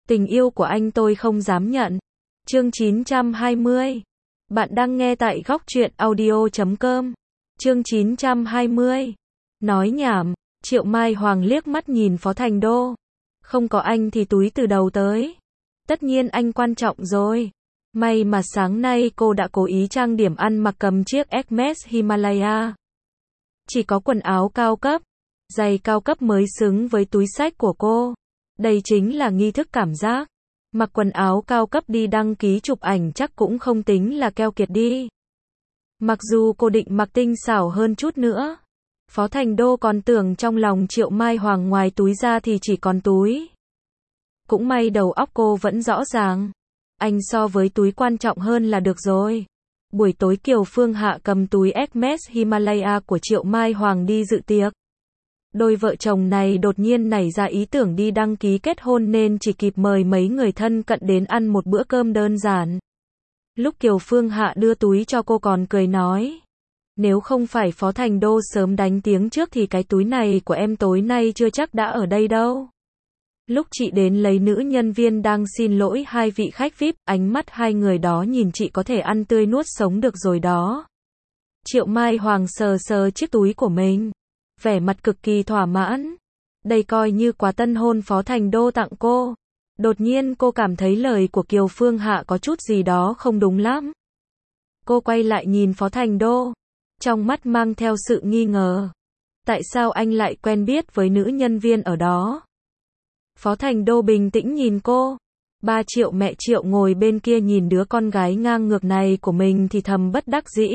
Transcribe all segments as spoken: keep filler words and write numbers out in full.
Tình yêu của anh tôi không dám nhận. Chương chín trăm hai mươi. Bạn đang nghe tại góc truyện audio chấm com. Chương chín trăm hai mươi. Nói nhảm. Triệu Mai Hoàng liếc mắt nhìn Phó Thành Đô. Không có anh thì túi từ đầu tới. Tất nhiên anh quan trọng rồi. May mà sáng nay cô đã cố ý trang điểm ăn mặc cầm chiếc Hermes Himalaya. Chỉ có quần áo cao cấp, giày cao cấp mới xứng với túi xách của cô. Đây chính là nghi thức cảm giác. Mặc quần áo cao cấp đi đăng ký chụp ảnh chắc cũng không tính là keo kiệt đi. Mặc dù cô định mặc tinh xảo hơn chút nữa, Phó Thành Đô còn tưởng trong lòng Triệu Mai Hoàng ngoài túi ra thì chỉ còn túi. Cũng may đầu óc cô vẫn rõ ràng. Anh so với túi quan trọng hơn là được rồi. Buổi tối Kiều Phương Hạ cầm túi Hermes Himalaya của Triệu Mai Hoàng đi dự tiệc. Đôi vợ chồng này đột nhiên nảy ra ý tưởng đi đăng ký kết hôn nên chỉ kịp mời mấy người thân cận đến ăn một bữa cơm đơn giản. Lúc Kiều Phương Hạ đưa túi cho cô còn cười nói, nếu không phải Phó Thành Đô sớm đánh tiếng trước thì cái túi này của em tối nay chưa chắc đã ở đây đâu. Lúc chị đến lấy nữ nhân viên đang xin lỗi hai vị khách vi ai pi, ánh mắt hai người đó nhìn chị có thể ăn tươi nuốt sống được rồi đó. Triệu Mai Hoàng sờ sờ chiếc túi của mình, vẻ mặt cực kỳ thỏa mãn. Đây coi như quà tân hôn Phó Thành Đô tặng cô. Đột nhiên cô cảm thấy lời của Kiều Phương Hạ có chút gì đó không đúng lắm. Cô quay lại nhìn Phó Thành Đô, trong mắt mang theo sự nghi ngờ. Tại sao anh lại quen biết với nữ nhân viên ở đó? Phó Thành Đô bình tĩnh nhìn cô. Ba Triệu mẹ Triệu ngồi bên kia nhìn đứa con gái ngang ngược này của mình thì thầm bất đắc dĩ.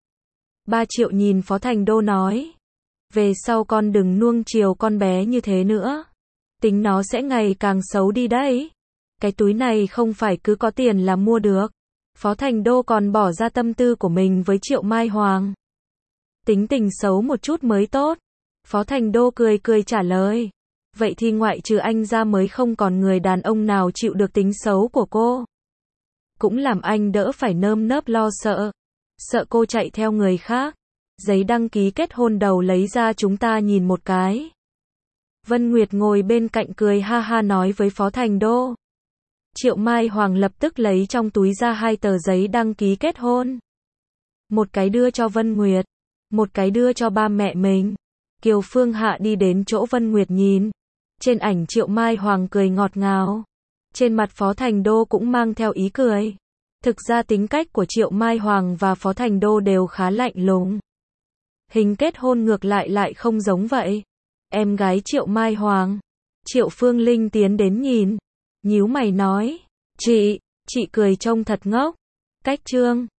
Ba Triệu nhìn Phó Thành Đô nói, về sau con đừng nuông chiều con bé như thế nữa. Tính nó sẽ ngày càng xấu đi đấy. Cái túi này không phải cứ có tiền là mua được. Phó Thành Đô còn bỏ ra tâm tư của mình với Triệu Mai Hoàng. Tính tình xấu một chút mới tốt. Phó Thành Đô cười cười trả lời. Vậy thì ngoại trừ anh ra mới không còn người đàn ông nào chịu được tính xấu của cô. Cũng làm anh đỡ phải nơm nớp lo sợ. Sợ cô chạy theo người khác. Giấy đăng ký kết hôn đầu lấy ra chúng ta nhìn một cái. Vân Nguyệt ngồi bên cạnh cười ha ha nói với Phó Thành Đô. Triệu Mai Hoàng lập tức lấy trong túi ra hai tờ giấy đăng ký kết hôn. Một cái đưa cho Vân Nguyệt, một cái đưa cho ba mẹ mình. Kiều Phương Hạ đi đến chỗ Vân Nguyệt nhìn. Trên ảnh Triệu Mai Hoàng cười ngọt ngào. Trên mặt Phó Thành Đô cũng mang theo ý cười. Thực ra tính cách của Triệu Mai Hoàng và Phó Thành Đô đều khá lạnh lùng. Hình kết hôn ngược lại lại không giống vậy. Em gái Triệu Mai Hoàng, Triệu Phương Linh tiến đến nhìn. Nhíu mày nói, chị, chị cười trông thật ngốc. Cách trương.